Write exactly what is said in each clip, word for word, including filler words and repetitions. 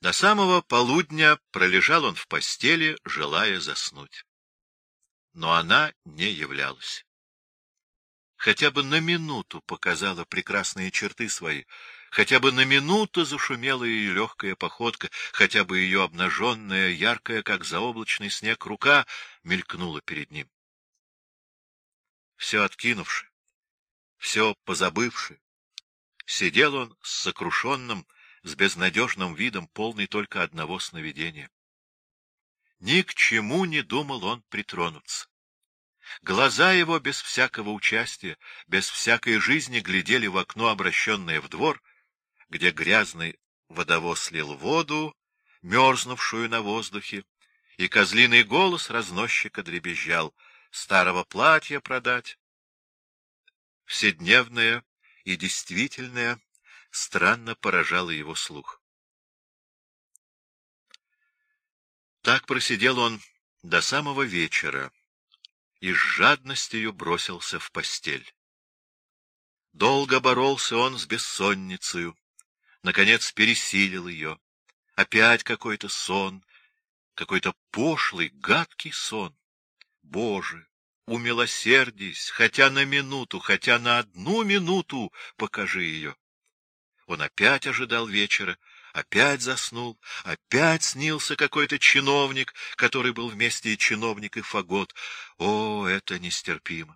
До самого полудня пролежал он в постели, желая заснуть. Но она не являлась. Хотя бы на минуту показала прекрасные черты свои, хотя бы на минуту зашумела ее легкая походка, хотя бы ее обнаженная, яркая, как заоблачный снег, рука мелькнула перед ним. Все откинувши, все позабывши, сидел он с сокрушенным, с безнадежным видом, полный только одного сновидения. Ни к чему не думал он притронуться. Глаза его без всякого участия, без всякой жизни глядели в окно, обращенное в двор, где грязный водовоз лил воду, мерзнувшую на воздухе, и козлиный голос разносчика дребезжал: старого платья продать. Вседневное и действительное странно поражало его слух. Так просидел он до самого вечера и с жадностью бросился в постель. Долго боролся он с бессонницею, наконец пересилил ее. Опять какой-то сон, какой-то пошлый, гадкий сон. Боже, умилосердись, хотя на минуту, хотя на одну минуту покажи ее. Он опять ожидал вечера, опять заснул, опять снился какой-то чиновник, который был вместе и чиновник, и фагот. О, это нестерпимо!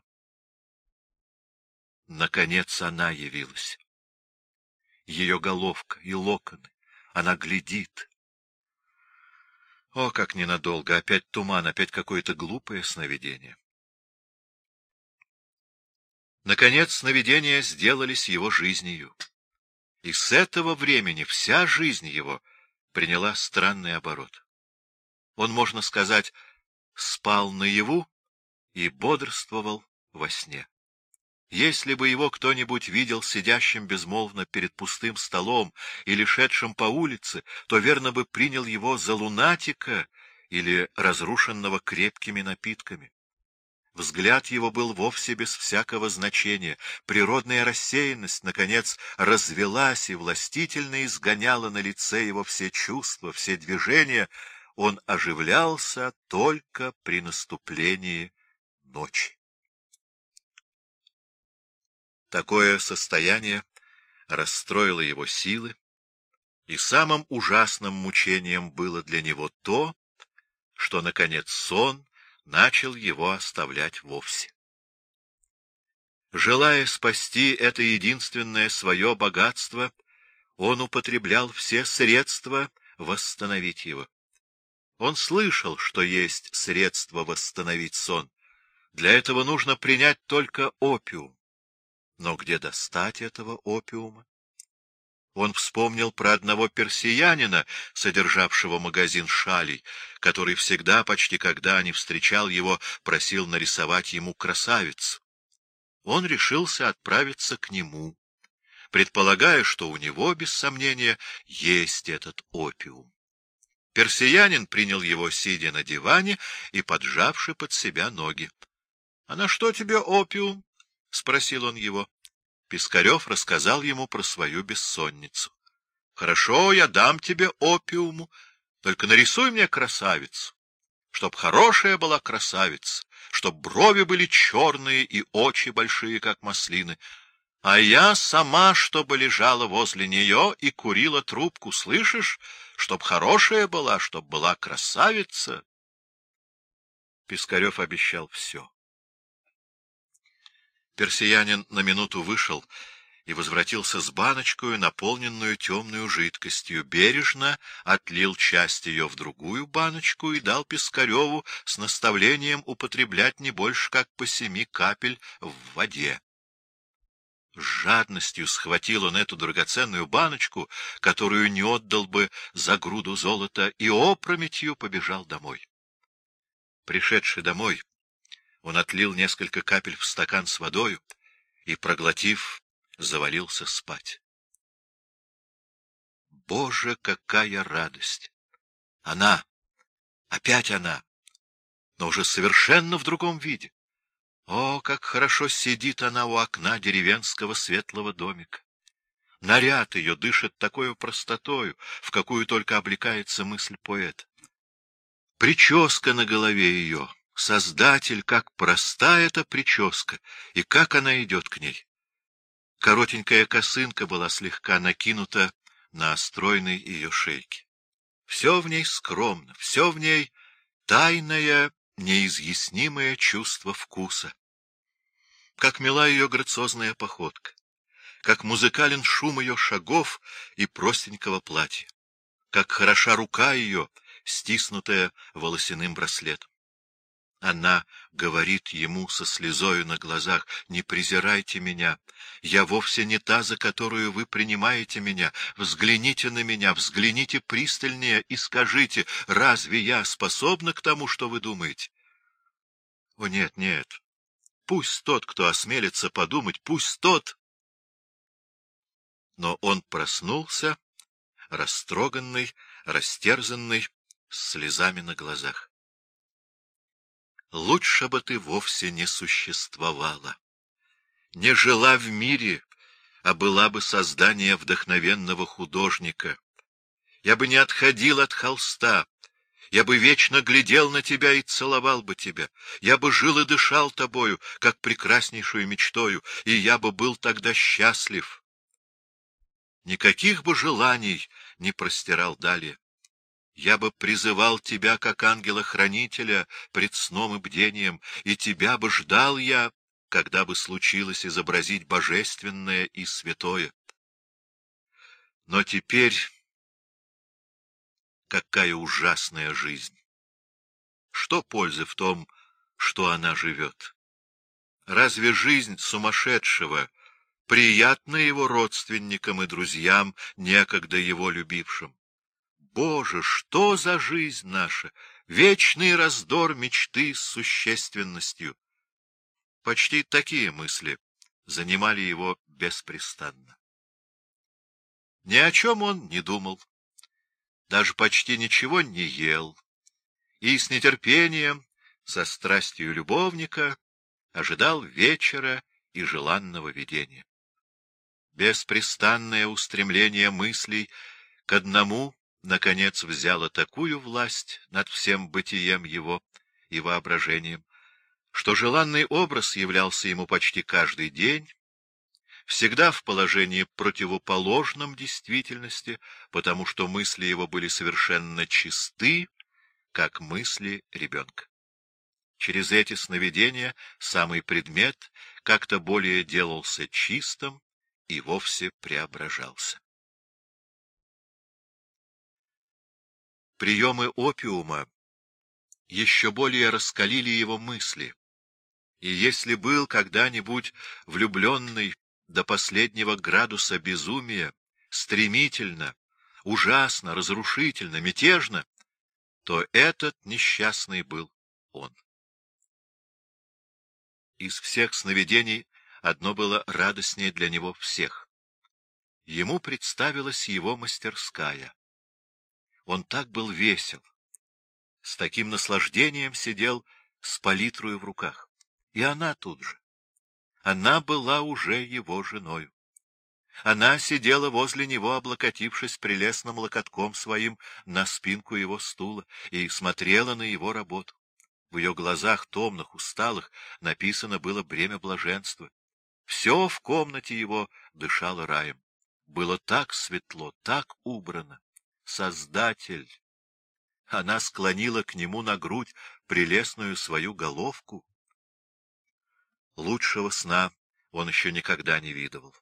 Наконец она явилась. Ее головка и локоны, она глядит. О, как ненадолго! Опять туман, опять какое-то глупое сновидение. Наконец сновидения сделались его жизнью. И с этого времени вся жизнь его приняла странный оборот. Он, можно сказать, спал наяву и бодрствовал во сне. Если бы его кто-нибудь видел сидящим безмолвно перед пустым столом или шедшим по улице, то верно бы принял его за лунатика или разрушенного крепкими напитками. Взгляд его был вовсе без всякого значения. Природная рассеянность, наконец, развелась и властительно изгоняла на лице его все чувства, все движения. Он оживлялся только при наступлении ночи. Такое состояние расстроило его силы, и самым ужасным мучением было для него то, что, наконец, сон начал его оставлять вовсе. Желая спасти это единственное свое богатство, он употреблял все средства восстановить его. Он слышал, что есть средства восстановить сон. Для этого нужно принять только опиум. Но где достать этого опиума? Он вспомнил про одного персиянина, содержавшего магазин шалей, который всегда, почти когда не встречал его, просил нарисовать ему красавицу. Он решился отправиться к нему, предполагая, что у него, без сомнения, есть этот опиум. Персиянин принял его, сидя на диване и поджавши под себя ноги. — А на что тебе опиум? — спросил он его. Пискарев рассказал ему про свою бессонницу. — Хорошо, я дам тебе опиуму, только нарисуй мне красавицу, чтоб хорошая была красавица, чтоб брови были черные и очи большие, как маслины, а я сама, чтобы лежала возле нее и курила трубку, слышишь, чтоб хорошая была, чтоб была красавица. Пискарев обещал все. Персиянин на минуту вышел и возвратился с баночкою, наполненную темную жидкостью, бережно отлил часть ее в другую баночку и дал Пискареву с наставлением употреблять не больше, как по семи капель в воде. С жадностью схватил он эту драгоценную баночку, которую не отдал бы за груду золота, и опрометью побежал домой. Пришедший домой, он отлил несколько капель в стакан с водою и, проглотив, завалился спать. Боже, какая радость! Она! Опять она! Но уже совершенно в другом виде. О, как хорошо сидит она у окна деревенского светлого домика! Наряд ее дышит такою простотою, в какую только облекается мысль поэта. Прическа на голове ее, Создатель, как проста эта прическа, и как она идет к ней. Коротенькая косынка была слегка накинута на стройной ее шейке. Все в ней скромно, все в ней тайное, неизъяснимое чувство вкуса. Как мила ее грациозная походка, как музыкален шум ее шагов и простенького платья, как хороша рука ее, стиснутая волосяным браслетом. Она говорит ему со слезою на глазах: «Не презирайте меня, я вовсе не та, за которую вы принимаете меня. Взгляните на меня, взгляните пристальнее и скажите, разве я способна к тому, что вы думаете?» О, нет, нет, пусть тот, кто осмелится подумать, пусть тот. Но он проснулся, растроганный, растерзанный, с слезами на глазах. Лучше бы ты вовсе не существовала, не жила в мире, а была бы создание вдохновенного художника. Я бы не отходил от холста, я бы вечно глядел на тебя и целовал бы тебя, я бы жил и дышал тобою, как прекраснейшую мечтою, и я бы был тогда счастлив. Никаких бы желаний не простирал далее. Я бы призывал тебя, как ангела-хранителя, пред сном и бдением, и тебя бы ждал я, когда бы случилось изобразить божественное и святое. Но теперь какая ужасная жизнь! Что пользы в том, что она живет? Разве жизнь сумасшедшего приятна его родственникам и друзьям, некогда его любившим? Боже, что за жизнь наша! Вечный раздор мечты с существенностью. Почти такие мысли занимали его беспрестанно. Ни о чем он не думал, даже почти ничего не ел, и с нетерпением, со страстью любовника, ожидал вечера и желанного видения. Беспрестанное устремление мыслей к одному наконец взяла такую власть над всем бытием его и воображением, что желанный образ являлся ему почти каждый день, всегда в положении противоположном действительности, потому что мысли его были совершенно чисты, как мысли ребенка. Через эти сновидения самый предмет как-то более делался чистым и вовсе преображался. Приемы опиума еще более раскалили его мысли, и если был когда-нибудь влюбленный до последнего градуса безумия, стремительно, ужасно, разрушительно, мятежно, то этот несчастный был он. Из всех сновидений одно было радостнее для него всех. Ему представилась его мастерская. Он так был весел, с таким наслаждением сидел с палитрою в руках. И она тут же. Она была уже его женою. Она сидела возле него, облокотившись прелестным локотком своим на спинку его стула, и смотрела на его работу. В ее глазах, томных, усталых, написано было бремя блаженства. Все в комнате его дышало раем. Было так светло, так убрано. Создатель! Она склонила к нему на грудь прелестную свою головку. Лучшего сна он еще никогда не видывал.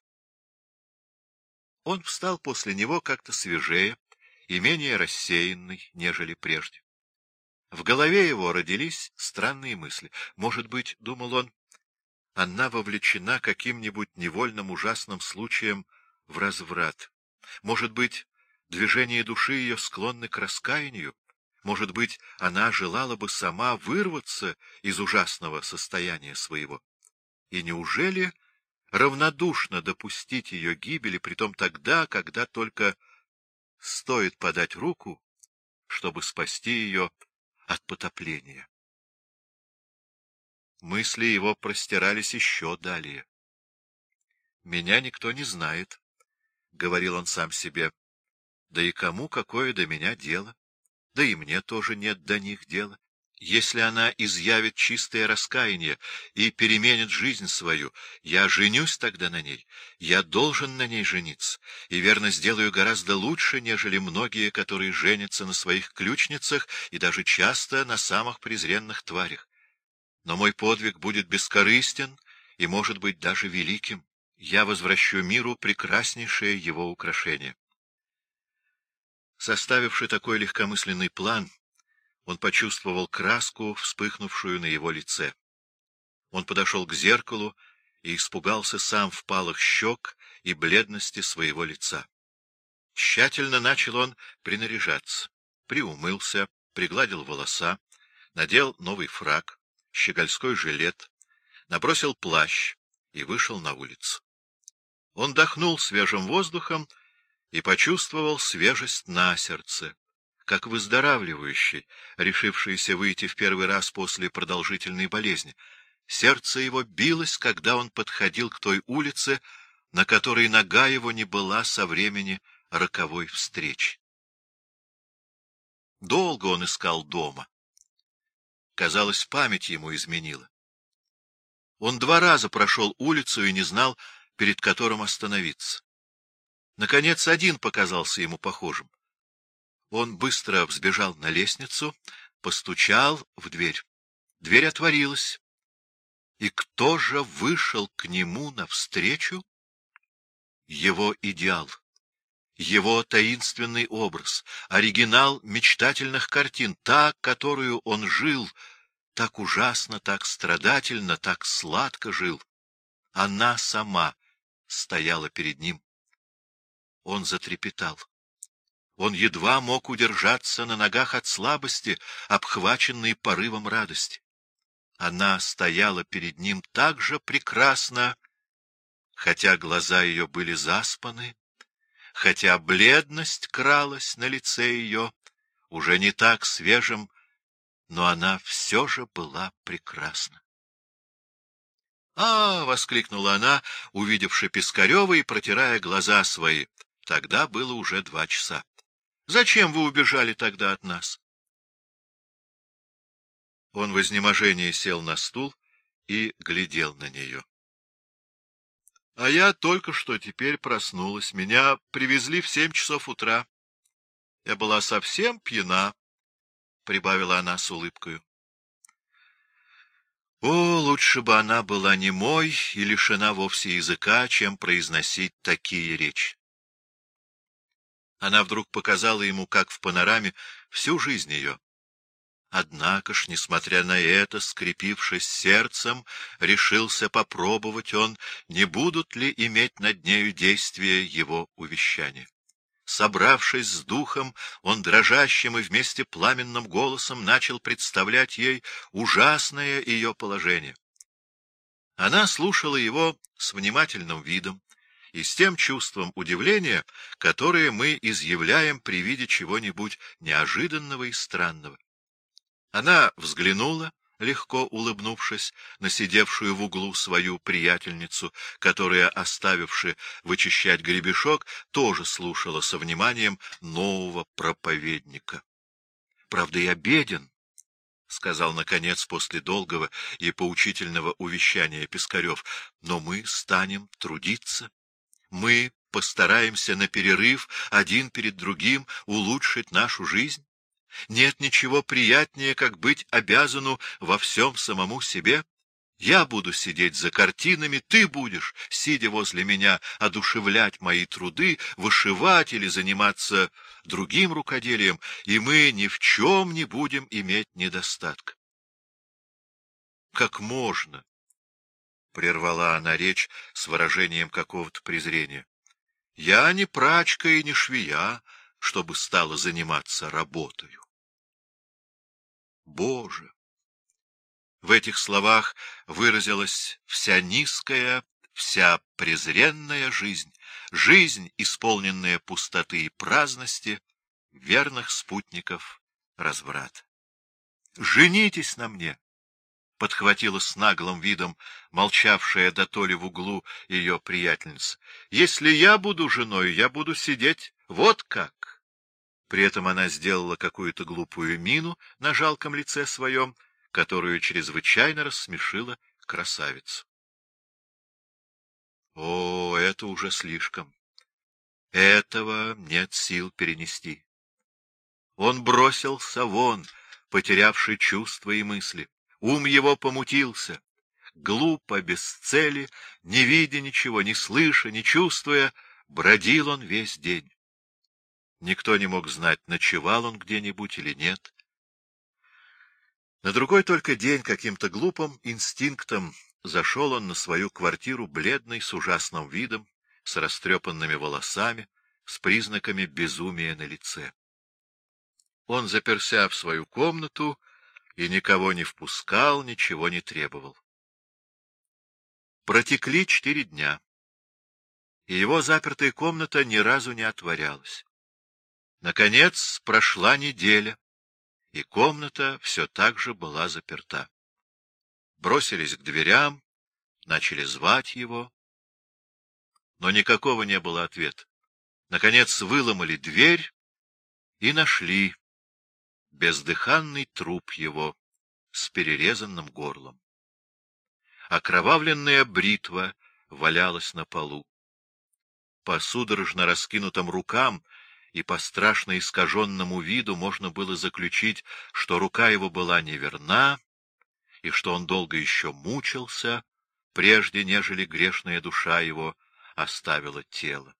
Он встал после него как-то свежее и менее рассеянный, нежели прежде. В голове его родились странные мысли. Может быть, думал он, она вовлечена каким-нибудь невольным ужасным случаем в разврат. Может быть, движения души ее склонны к раскаянию. Может быть, она желала бы сама вырваться из ужасного состояния своего. И неужели равнодушно допустить ее гибели, притом тогда, когда только стоит подать руку, чтобы спасти ее от потопления? Мысли его простирались еще далее. Меня никто не знает. говорил он сам себе, — да и кому какое до меня дело? Да и мне тоже нет до них дела. Если она изъявит чистое раскаяние и переменит жизнь свою, я женюсь тогда на ней, я должен на ней жениться, и верно сделаю гораздо лучше, нежели многие, которые женятся на своих ключницах и даже часто на самых презренных тварях. Но мой подвиг будет бескорыстен и, может быть, даже великим. Я возвращу миру прекраснейшее его украшение. Составивши такой легкомысленный план, он почувствовал краску, вспыхнувшую на его лице. Он подошел к зеркалу и испугался сам впалых щек и бледности своего лица. Тщательно начал он принаряжаться, приумылся, пригладил волоса, надел новый фрак, щегольской жилет, набросил плащ и вышел на улицу. Он дохнул свежим воздухом и почувствовал свежесть на сердце, как выздоравливающий, решившийся выйти в первый раз после продолжительной болезни. Сердце его билось, когда он подходил к той улице, на которой нога его не была со времени роковой встречи. Долго он искал дома. Казалось, память ему изменила. Он два раза прошел улицу и не знал, перед которым остановиться. Наконец, один показался ему похожим. Он быстро взбежал на лестницу, постучал в дверь. Дверь отворилась. И кто же вышел к нему навстречу? Его идеал, его таинственный образ, оригинал мечтательных картин, та, которую он жил, так ужасно, так страдательно, так сладко жил. Она сама стояла перед ним. Он затрепетал. Он едва мог удержаться на ногах от слабости, обхваченный порывом радости. Она стояла перед ним так же прекрасно, хотя глаза ее были заспаны, хотя бледность кралась на лице ее, уже не так свежим, но она все же была прекрасна. «А!» — воскликнула она, увидевши Пискарева и протирая глаза свои. Тогда было уже два часа. «Зачем вы убежали тогда от нас?» Он в изнеможении сел на стул и глядел на нее. — А я только что теперь проснулась. Меня привезли в семь часов утра. Я была совсем пьяна, — прибавила она с улыбкою. О, лучше бы она была немой и лишена вовсе языка, чем произносить такие речи. Она вдруг показала ему, как в панораме, всю жизнь ее. Однако ж, несмотря на это, скрепившись сердцем, решился попробовать он, не будут ли иметь над нею действия его увещания. Собравшись с духом, он дрожащим и вместе пламенным голосом начал представлять ей ужасное ее положение. Она слушала его с внимательным видом и с тем чувством удивления, которое мы изъявляем при виде чего-нибудь неожиданного и странного. Она взглянула, легко улыбнувшись, на сидевшую в углу свою приятельницу, которая, оставивши вычищать гребешок, тоже слушала со вниманием нового проповедника. — Правда, я беден, — сказал, наконец, после долгого и поучительного увещания Пискарев, — но мы станем трудиться. Мы постараемся на перерыв один перед другим улучшить нашу жизнь. Нет ничего приятнее, как быть обязану во всем самому себе. Я буду сидеть за картинами, ты будешь, сидя возле меня, одушевлять мои труды, вышивать или заниматься другим рукоделием, и мы ни в чем не будем иметь недостатка. — Как можно? — прервала она речь с выражением какого-то презрения. — Я не прачка и не швея, чтобы стала заниматься работою. Боже! В этих словах выразилась вся низкая, вся презренная жизнь, жизнь, исполненная пустоты и праздности, верных спутников разврата. Женитесь на мне! — подхватила с наглым видом молчавшая дотоле в углу ее приятельница. — Если я буду женой, я буду сидеть вот как. При этом она сделала какую-то глупую мину на жалком лице своем, которую чрезвычайно рассмешила красавица. О, это уже слишком. Этого нет сил перенести. Он бросился вон, потерявший чувства и мысли. Ум его помутился. Глупо, без цели, не видя ничего, не слыша, не чувствуя, бродил он весь день. Никто не мог знать, ночевал он где-нибудь или нет. На другой только день каким-то глупым инстинктом зашел он на свою квартиру бледный, с ужасным видом, с растрепанными волосами, с признаками безумия на лице. Он заперся в свою комнату и никого не впускал, ничего не требовал. Протекли четыре дня, и его запертая комната ни разу не отворялась. Наконец прошла неделя, и комната все так же была заперта. Бросились к дверям, начали звать его, но никакого не было ответа. Наконец выломали дверь и нашли бездыханный труп его с перерезанным горлом. Окровавленная бритва валялась на полу. По судорожно раскинутым рукам и по страшно искаженному виду можно было заключить, что рука его была неверна, и что он долго еще мучился, прежде нежели грешная душа его оставила тело.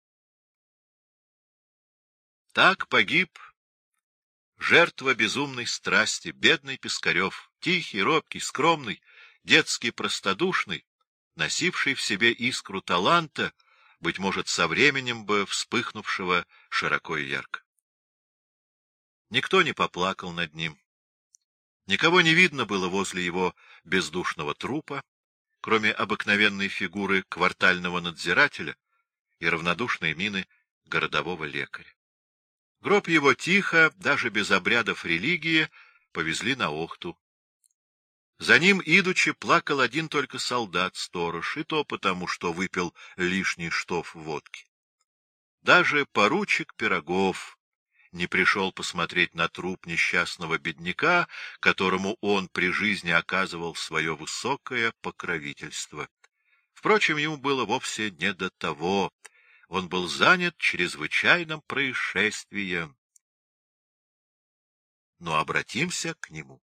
Так погиб жертва безумной страсти, бедный Пискарев, тихий, робкий, скромный, детский, простодушный, носивший в себе искру таланта, быть может, со временем бы вспыхнувшего широко и ярко. Никто не поплакал над ним. Никого не видно было возле его бездушного трупа, кроме обыкновенной фигуры квартального надзирателя и равнодушной мины городового лекаря. Гроб его тихо, даже без обрядов религии, повезли на Охту. За ним, идучи, плакал один только солдат-сторож, и то потому, что выпил лишний штоф водки. Даже поручик Пирогов не пришел посмотреть на труп несчастного бедняка, которому он при жизни оказывал свое высокое покровительство. Впрочем, ему было вовсе не до того. Он был занят чрезвычайным происшествием. Но обратимся к нему.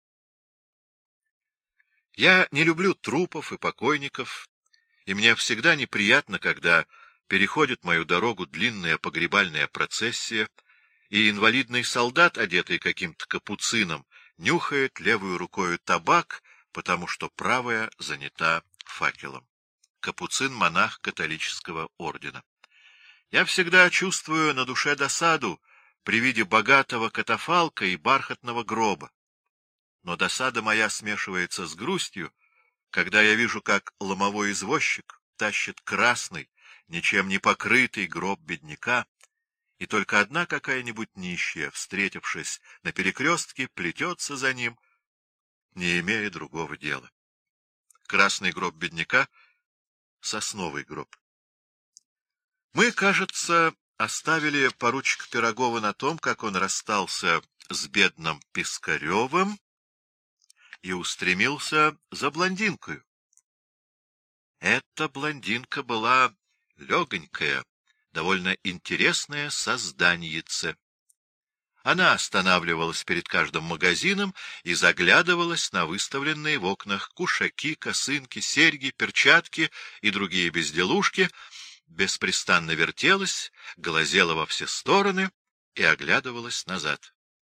Я не люблю трупов и покойников, и мне всегда неприятно, когда переходит мою дорогу длинная погребальная процессия, и инвалидный солдат, одетый каким-то капуцином, нюхает левую рукою табак, потому что правая занята факелом. Капуцин — монах католического ордена. Я всегда чувствую на душе досаду при виде богатого катафалка и бархатного гроба. Но досада моя смешивается с грустью, когда я вижу, как ломовой извозчик тащит красный, ничем не покрытый гроб бедняка, и только одна какая-нибудь нищая, встретившись на перекрестке, плетется за ним, не имея другого дела. Красный гроб бедняка — сосновый гроб. Мы, кажется, оставили поручика Пирогова на том, как он расстался с бедным Пискаревым и устремился за блондинкою. Эта блондинка была легонькая, довольно интересное созданиеце. Она останавливалась перед каждым магазином и заглядывалась на выставленные в окнах кушаки, косынки, серьги, перчатки и другие безделушки, беспрестанно вертелась, глазела во все стороны и оглядывалась назад.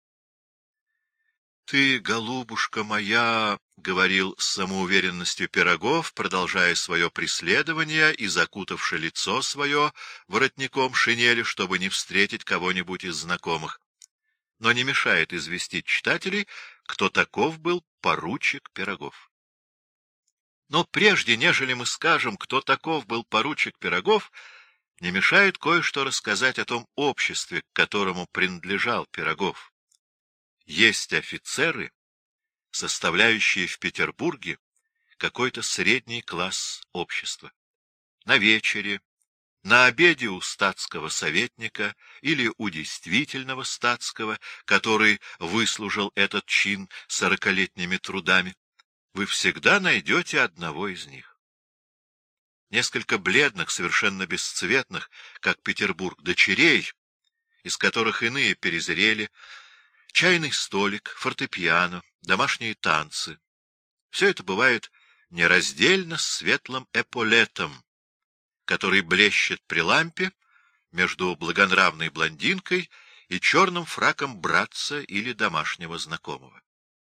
— Ты, голубушка моя, — говорил с самоуверенностью Пирогов, продолжая свое преследование и закутавши лицо свое воротником шинели, чтобы не встретить кого-нибудь из знакомых, но не мешает известить читателей, кто таков был поручик Пирогов. Но прежде, нежели мы скажем, кто таков был поручик Пирогов, не мешает кое-что рассказать о том обществе, к которому принадлежал Пирогов. Есть офицеры, составляющие в Петербурге какой-то средний класс общества. На вечере, на обеде у статского советника или у действительного статского, который выслужил этот чин сорокалетними трудами, вы всегда найдете одного из них. Несколько бледных, совершенно бесцветных, как Петербург, дочерей, из которых иные перезрели, чайный столик, фортепиано, домашние танцы. Все это бывает нераздельно с светлым эполетом, который блещет при лампе между благонравной блондинкой и черным фраком братца или домашнего знакомого.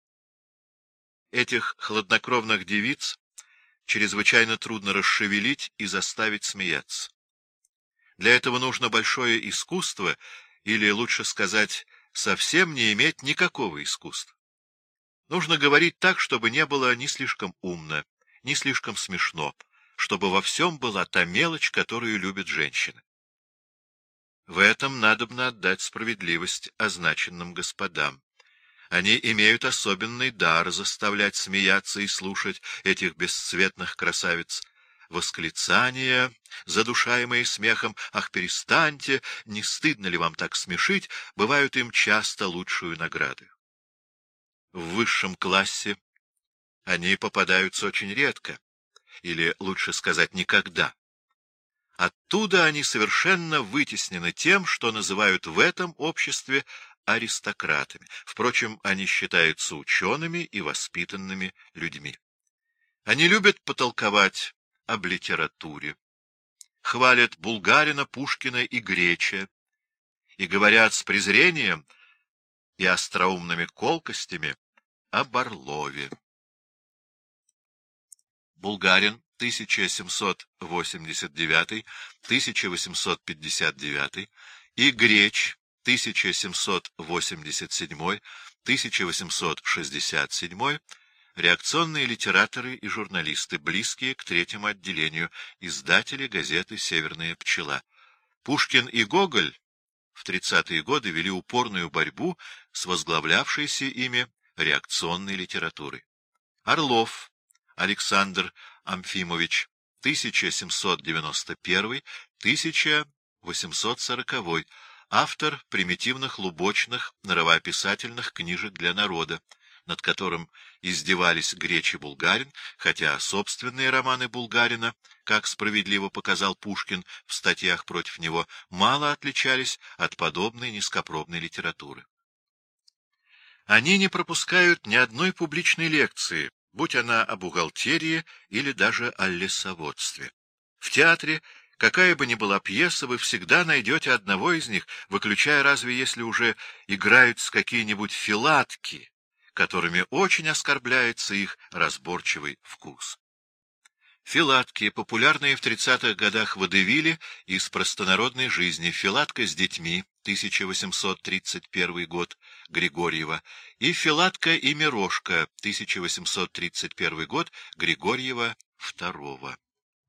Этих хладнокровных девиц чрезвычайно трудно расшевелить и заставить смеяться. Для этого нужно большое искусство, или, лучше сказать, совсем не иметь никакого искусства. Нужно говорить так, чтобы не было ни слишком умно, ни слишком смешно, чтобы во всем была та мелочь, которую любят женщины. В этом надобно отдать справедливость означенным господам. Они имеют особенный дар заставлять смеяться и слушать этих бесцветных красавиц. Восклицания, задушаемые смехом: «Ах, перестаньте! Не стыдно ли вам так смешить?» бывают им часто лучшую награду. В высшем классе они попадаются очень редко, или, лучше сказать, никогда. Оттуда они совершенно вытеснены тем, что называют в этом обществе аристократами. Впрочем, они считаются учеными и воспитанными людьми. Они любят потолковать об литературе, хвалят Булгарина, Пушкина и Греча и говорят с презрением и остроумными колкостями об Орлове. Булгарин тысяча семьсот восемьдесят девятый — тысяча восемьсот пятьдесят девятый и Греч тысяча семьсот восемьдесят седьмой — тысяча восемьсот шестьдесят седьмой реакционные литераторы и журналисты, близкие к третьему отделению, издатели газеты «Северная пчела». Пушкин и Гоголь в тридцатые годы вели упорную борьбу с возглавлявшейся ими реакционной литературой. Орлов Александр Амфимович, тысяча семьсот девяносто первый — тысяча восемьсот сороковой, автор примитивных лубочных нравоописательных книжек для народа, над которым издевались Греч и Булгарин, хотя собственные романы Булгарина, как справедливо показал Пушкин в статьях против него, мало отличались от подобной низкопробной литературы. Они не пропускают ни одной публичной лекции, будь она о бухгалтерии или даже о лесоводстве. В театре, какая бы ни была пьеса, вы всегда найдете одного из них, выключая разве если уже играются какие-нибудь филатки, которыми очень оскорбляется их разборчивый вкус. Филатки, популярные в тридцатых годах водевили из простонародной жизни, «Филатка с детьми», тысяча восемьсот тридцать первый год, Григорьева, и «Филатка и Мирошка», тысяча восемьсот тридцать первый год, Григорьева второго.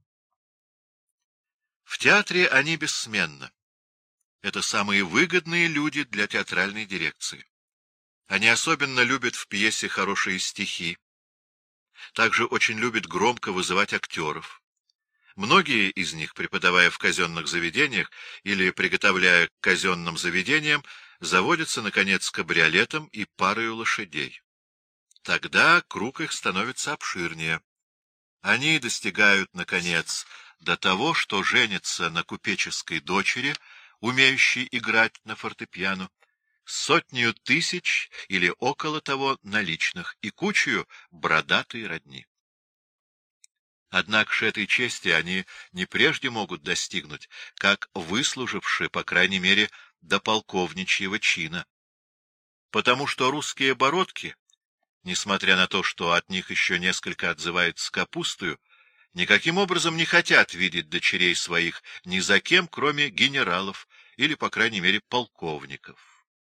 В театре они бессменны. Это самые выгодные люди для театральной дирекции. Они особенно любят в пьесе хорошие стихи, также очень любят громко вызывать актеров. Многие из них, преподавая в казенных заведениях или приготовляя к казенным заведениям, заводятся, наконец, кабриолетом и парою лошадей. Тогда круг их становится обширнее. Они достигают, наконец, до того, что женятся на купеческой дочери, умеющей играть на фортепиано, сотню тысяч или около того наличных и кучью бродатой родни. Однако же этой чести они не прежде могут достигнуть, как выслужившие, по крайней мере, до полковничьего чина. Потому что русские бородки, несмотря на то, что от них еще несколько отзывается капустою, никаким образом не хотят видеть дочерей своих ни за кем, кроме генералов или, по крайней мере, полковников.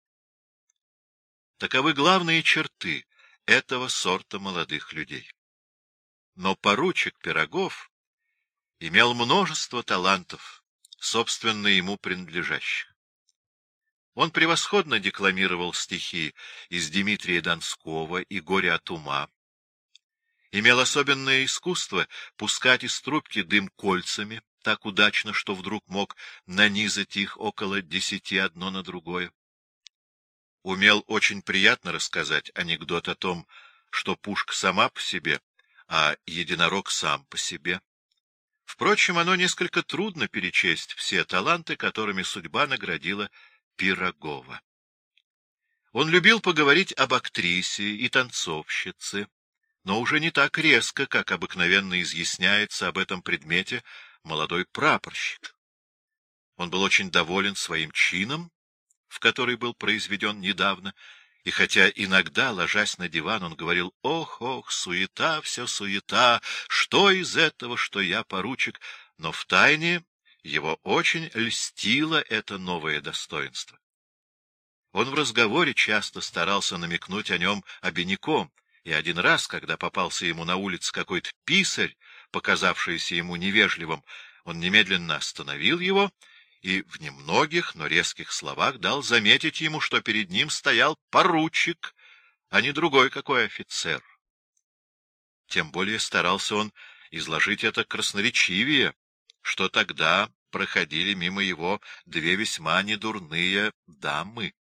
Таковы главные черты этого сорта молодых людей. Но поручик Пирогов имел множество талантов, собственно ему принадлежащих. Он превосходно декламировал стихи из Дмитрия Донского и «Горе от ума», имел особенное искусство пускать из трубки дым кольцами, так удачно, что вдруг мог нанизать их около десяти одно на другое. Умел очень приятно рассказать анекдот о том, что пушка сама по себе, а единорог сам по себе. Впрочем, оно несколько трудно перечесть все таланты, которыми судьба наградила Пирогова. Он любил поговорить об актрисе и танцовщице, но уже не так резко, как обыкновенно изъясняется об этом предмете молодой прапорщик. Он был очень доволен своим чином, в который был произведен недавно, и хотя иногда, ложась на диван, он говорил: «Ох, ох, суета, все суета, что из этого, что я поручик», но втайне его очень льстило это новое достоинство. Он в разговоре часто старался намекнуть о нем обиняком, и один раз, когда попался ему на улице какой-то писарь, показавшийся ему невежливым, он немедленно остановил его и в немногих, но резких словах дал заметить ему, что перед ним стоял поручик, а не другой какой офицер. Тем более старался он изложить это красноречивее, что тогда проходили мимо его две весьма недурные дамы.